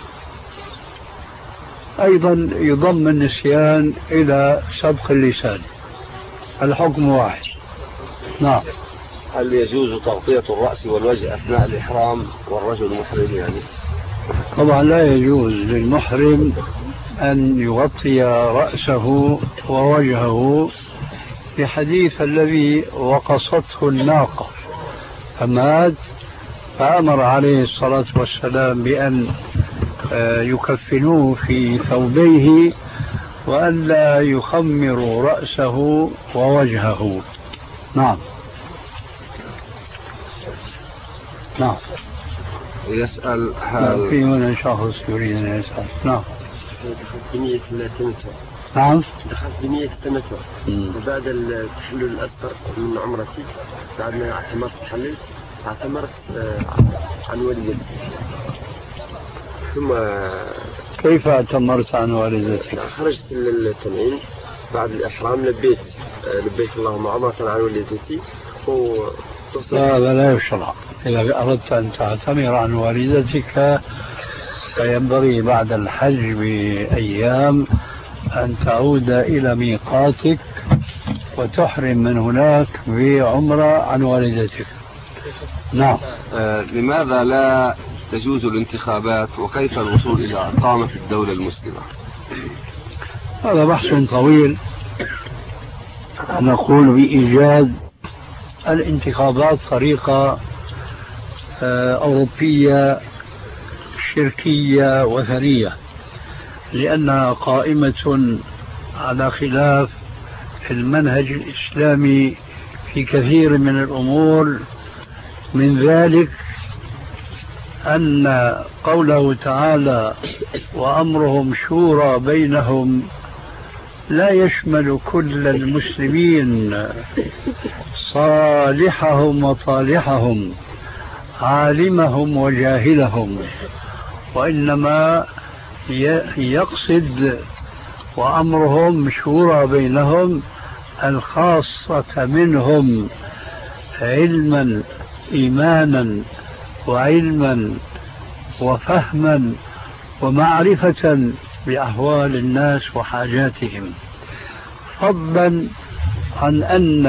أيضا يضم النسيان إلى سبق اللسان، الحكم واحد. نعم. هل يجوز تغطية الرأس والوجه أثناء الإحرام والرجل محرم يعني؟ طبعا لا يجوز للمحرم أن يغطي رأسه ووجهه لحديث الذي وقصته الناقة فمات، فأمر عليه الصلاة والسلام بأن يكفنوه في ثوبيه وأن لا يخمروا رأسه ووجهه. نعم نعم. يسأل هل في هنا شخص يريد أن يسأل. نعم. دخلت بنية التمتع. نعم. دخلت بنية التمتع وبعد التحلل الأصغر من عمرتي بعد ما اعتمرت تحلل اعتمرت عن والدتي. ثم كيف اعتمرت عن والدتك؟ خرجت للتنعيم بعد الإحرام لبيت لبيت اللهم عمرة عن والدتي و لا لا يشرع. إذا أردت أن تعتمر عن والدتك فينبغي بعد الحج بأيام أن تعود إلى ميقاتك وتحرم من هناك بعمرة عن والدتك. نعم. آه لماذا لا تجوز الانتخابات وكيف الوصول إلى إقامة الدولة المسلمة؟ هذا بحث طويل. نقول بإيجاد الانتخابات طريقة أوروبية شركية وثنية، لأنها قائمة على خلاف المنهج الإسلامي في كثير من الأمور. من ذلك أن قوله تعالى وأمرهم شورى بينهم لا يشمل كل المسلمين صالحهم وطالحهم عالمهم وجاهلهم، وإنما يقصد وأمرهم شورى بينهم الخاصة منهم علما إيمانا وعلما وفهما ومعرفة بأحوال الناس وحاجاتهم، فضلا عن أن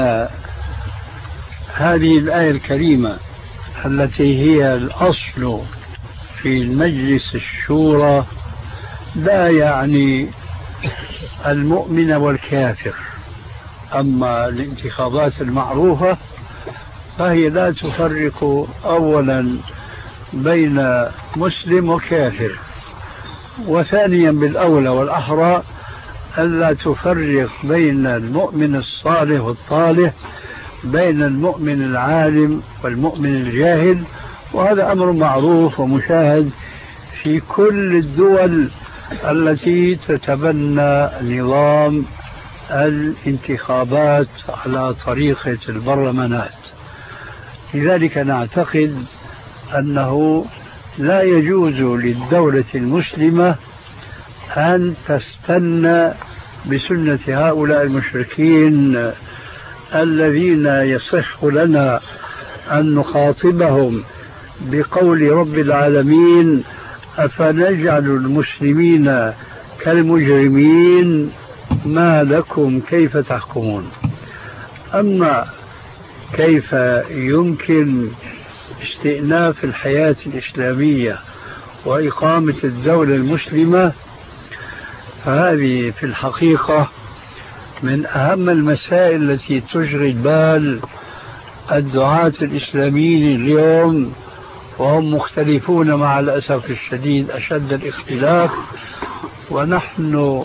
هذه الآية الكريمة التي هي الأصل في المجلس الشورى لا يعني المؤمن والكافر. أما الانتخابات المعروفة فهي لا تفرق أولا بين مسلم وكافر، وثانيا بالأولى والأحرى ألا تفرق بين المؤمن الصالح والطالح، بين المؤمن العالم والمؤمن الجاهل، وهذا أمر معروف ومشاهد في كل الدول التي تتبنى نظام الانتخابات على طريقة البرلمانات. لذلك نعتقد أنه لا يجوز للدولة المسلمة أن تستنى بسنة هؤلاء المشركين الذين يصح لنا أن نخاطبهم بقول رب العالمين أفنجعل المسلمين كالمجرمين ما لكم كيف تحكمون. أما كيف يمكن استئناف الحياة الإسلامية وإقامة الدولة المسلمة، فهذه في الحقيقة من أهم المسائل التي تشغل بال الدعاة الإسلاميين اليوم، وهم مختلفون مع الأسف الشديد أشد الاختلاف. ونحن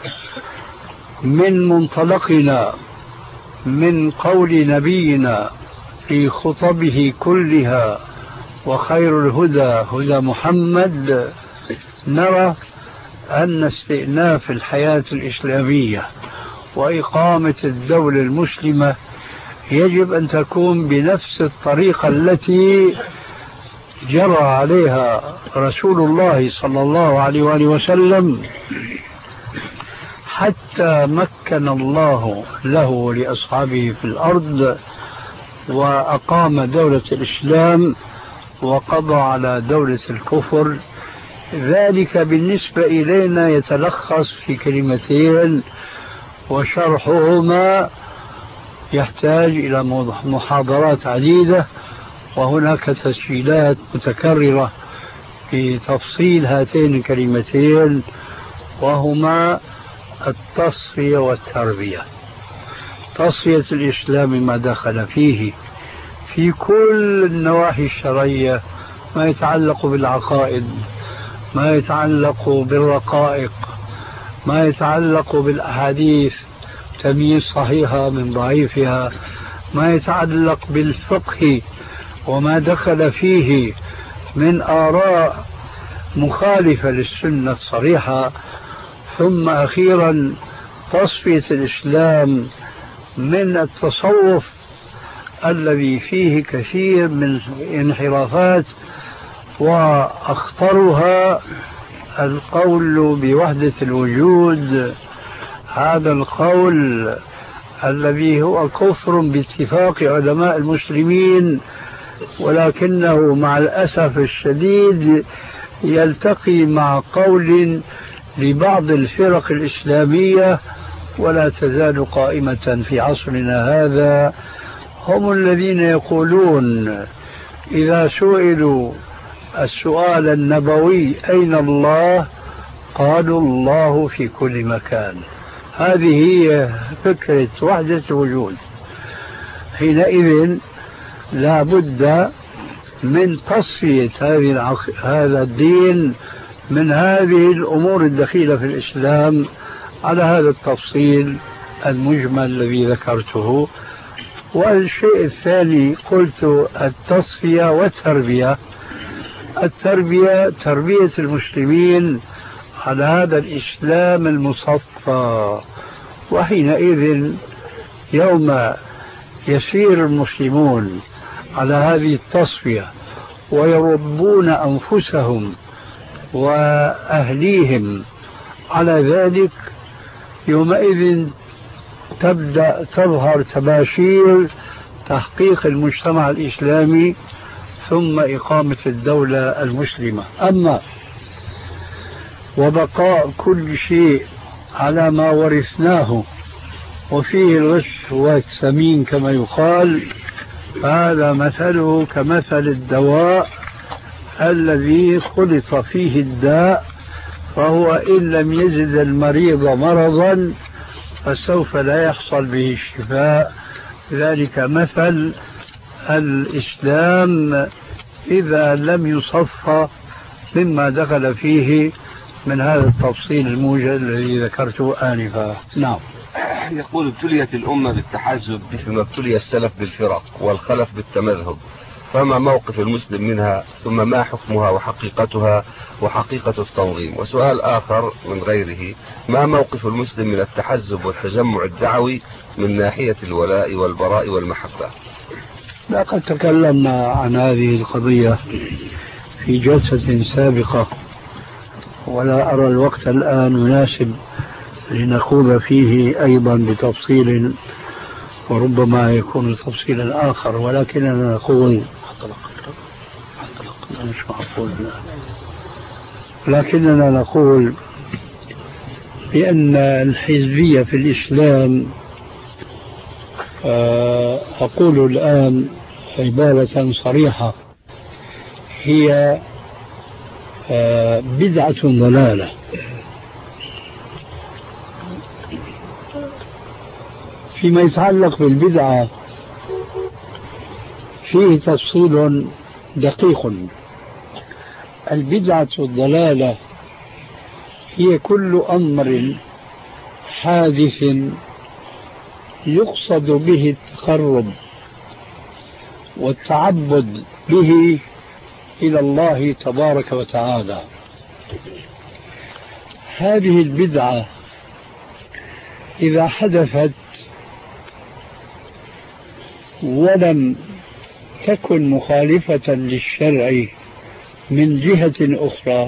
من منطلقنا من قول نبينا في خطبه كلها وخير الهدى هدى محمد نرى أن استئناف الحياة الإسلامية وإقامة الدولة المسلمة يجب أن تكون بنفس الطريقة التي جرى عليها رسول الله صلى الله عليه وآله وسلم حتى مكن الله له ولأصحابه في الأرض وأقام دولة الإسلام وقضى على دولة الكفر. ذلك بالنسبة إلينا يتلخص في كلمتين، وشرحهما يحتاج إلى محاضرات عديدة، وهناك تسجيلات متكررة في تفصيل هاتين الكلمتين وهما التصفية والتربية. تصفية الإسلام ما دخل فيه في كل النواحي الشرعية، ما يتعلق بالعقائد، ما يتعلق بالرقائق، ما يتعلق بالأحاديث تمييز صحيحة من ضعيفها، ما يتعلق بالفقه وما دخل فيه من آراء مخالفة للسنة الصريحة، ثم أخيرا تصفية الإسلام من التصوف الذي فيه كثير من الانحرافات، وأخطرها القول بوحدة الوجود. هذا القول الذي هو كفر باتفاق علماء المسلمين، ولكنه مع الأسف الشديد يلتقي مع قول لبعض الفرق الإسلامية ولا تزال قائمة في عصرنا هذا. هم الذين يقولون إذا سئلوا السؤال النبوي أين الله؟ قالوا الله في كل مكان. هذه هي فكرة وحدة الوجود. حينئذ لا بد من تصفية هذا الدين من هذه الأمور الدخيلة في الإسلام على هذا التفصيل المجمل الذي ذكرته. والشيء الثاني قلت التصفية والتربية. التربية تربية المسلمين على هذا الإسلام المصفى، وحينئذ يوم يسير المسلمون على هذه التصفية ويربون أنفسهم وأهليهم على ذلك، يومئذ تبدأ تظهر تباشير تحقيق المجتمع الإسلامي ثم إقامة الدولة المسلمة. أما وبقاء كل شيء على ما ورثناه وفيه الغش والسمين كما يقال، هذا مثله كمثل الدواء الذي خلط فيه الداء، فهو إن لم يزد المريض مرضا فسوف لا يحصل به الشفاء. ذلك مثل الإسلام إذا لم يصفى مما دخل فيه من هذا التفصيل الموجز الذي ذكرته آنفا. نعم. يقول ابتليت الأمة بالتحزب مثل ما ابتلي السلف بالفرق والخلف بالتمذهب، فما موقف المسلم منها، ثم ما حكمها وحقيقتها وحقيقة التنظيم؟ وسؤال آخر من غيره، ما موقف المسلم من التحزب والتجمع الدعوي من ناحية الولاء والبراء والمحبة؟ لقد تكلمنا عن هذه القضية في جلسة سابقة، ولا أرى الوقت الآن مناسب لنخوض فيه أيضا بتفصيل، وربما يكون تفصيلا آخر، ولكننا نقول مش معقول لكننا نقول بأن الحزبية في الإسلام، أقول الآن عبارة صريحة، هي بدعة ضلالة. فيما يتعلق بالبدعة فيه تفصيل دقيق. البدعة الضلالة هي كل أمر حادث يقصد به التقرب والتعبد به إلى الله تبارك وتعالى. هذه البدعة إذا حدثت ولم تكن مخالفة للشرع من جهة أخرى،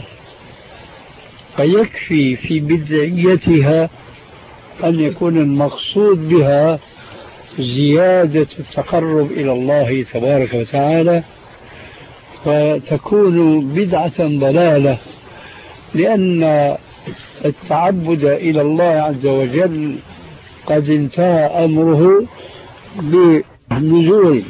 فيكفي في بدعيتها أن يكون المقصود بها زيادة التقرب إلى الله تبارك وتعالى، فتكون بدعة ضلالة، لأن التعبد إلى الله عز وجل قد انتهى أمره بنزول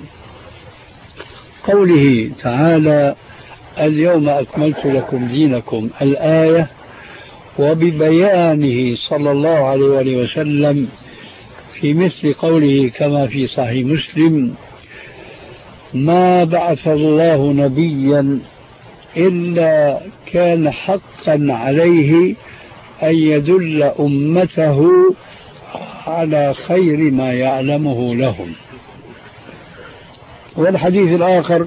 قوله تعالى: اليوم أكملت لكم دينكم، الآية، وببيانه صلى الله عليه وآله وسلم في مثل قوله كما في صحيح مسلم: ما بعث الله نبيا إلا كان حقا عليه أن يدل أمته على خير ما يعلمه لهم. والحديث الآخر: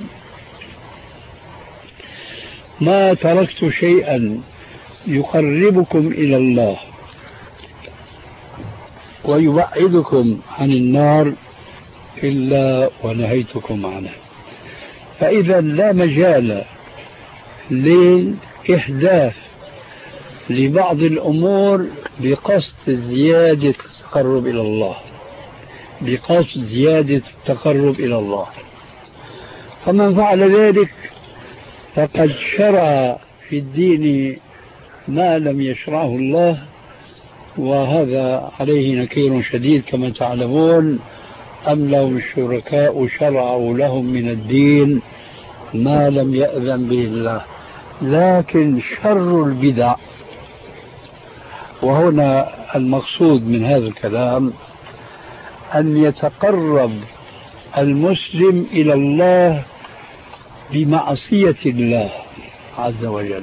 ما تركت شيئا يقربكم إلى الله ويبعدكم عن النار إلا ونهيتكم عنه. فإذا لا مجال لإحداث لبعض الأمور بقصد زيادة التقرب إلى الله، بقصد زيادة التقرب إلى الله. فمن فعل ذلك فقد شرع في الدين ما لم يشرعه الله، وهذا عليه نكير شديد كما تعلمون. أم لهم الشركاء شرعوا لهم من الدين ما لم يأذن به الله. لكن شر البدع، وهنا المقصود من هذا الكلام أن يتقرب المسلم إلى الله بمعصية الله عز وجل.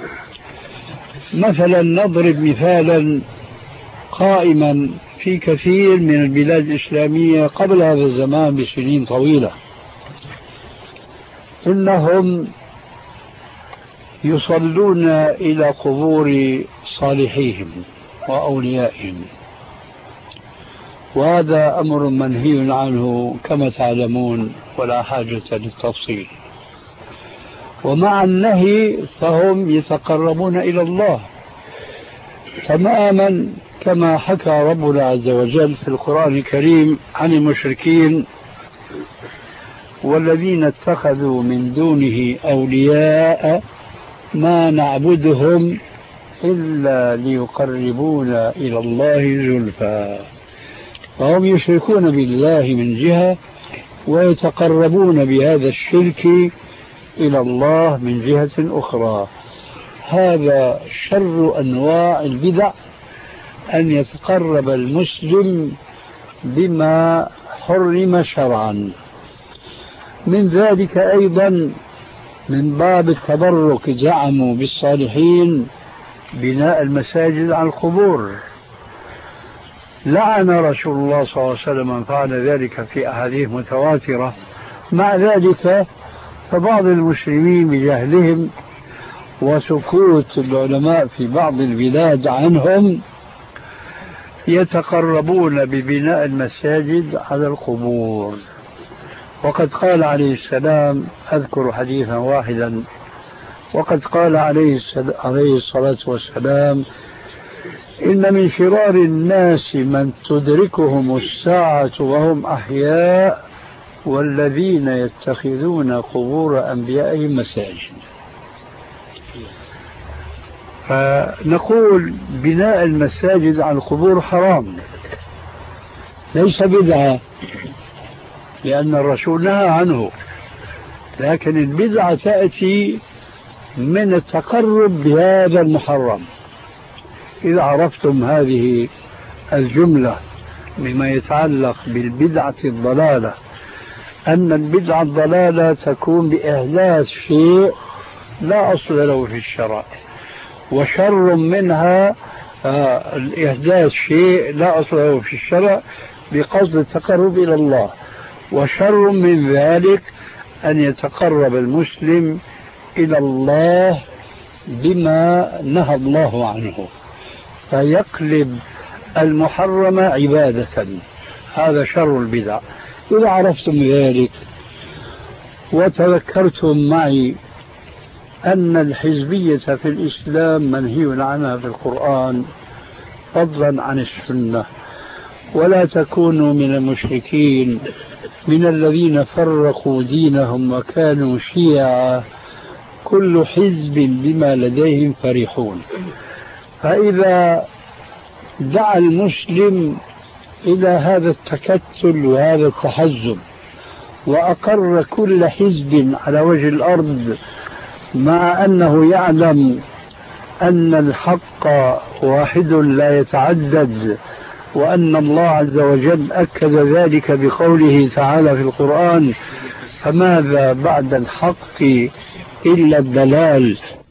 مثلا نضرب مثالا قائما في كثير من البلاد الإسلامية قبل هذا الزمان بسنين طويلة، إنهم يصلون إلى قبور صالحيهم وأوليائهم، وهذا أمر منهي عنه كما تعلمون ولا حاجة للتفصيل. ومع النهي فهم يتقربون إلى الله تماما كما حكى ربنا عز وجل في القرآن الكريم عن المشركين: والذين اتخذوا من دونه أولياء ما نعبدهم إلا ليقربونا إلى الله زلفى. فهم يشركون بالله من جهة ويتقربون بهذا الشرك إلى الله من جهة أخرى. هذا شر أنواع البدع، أن يتقرب المسلم بما حرم شرعا. من ذلك أيضا من باب التبرك زعموا بالصالحين بناء المساجد على القبور. لعن رسول الله صلى الله عليه وسلم من فعل ذلك في أحاديث متواترة. مع ذلك فبعض المسلمين بجهلهم وسكوت العلماء في بعض البلاد عنهم يتقربون ببناء المساجد على القبور. وقد قال عليه السلام، أذكر حديثا واحدا، وقد قال عليه الصلاة والسلام: إن من شرار الناس من تدركهم الساعة وهم أحياء والذين يتخذون قبور أنبيائهم مساجد. فنقول بناء المساجد على القبور حرام، ليس بدعة لأن الرسول نهى عنه، لكن البدعة تأتي من التقرب بهذا المحرم. إذا عرفتم هذه الجملة بما يتعلق بالبدعة الضلالة، أن البدعة الضلالة تكون بإحداث شيء لا أصل له في الشرع، وشر منها آه الإحداث شيء لا أصل له في الشرع بقصد التقرب إلى الله، وشر من ذلك أن يتقرب المسلم إلى الله بما نهى الله عنه فيقلب المحرم عبادة. هذا شر البدع. إذا عرفتم ذلك وتذكرتم معي أن الحزبية في الإسلام منهي عنها في القرآن فضلا عن السنة، ولا تكونوا من المشركين من الذين فرقوا دينهم وكانوا شيعا كل حزب بما لديهم فرحون. فإذا دعا المسلم إلى هذا التكتل وهذا التحزب وأقر كل حزب على وجه الأرض مع أنه يعلم أن الحق واحد لا يتعدد، وأن الله عز وجل أكد ذلك بقوله تعالى في القرآن: فماذا بعد الحق إلا الضلال.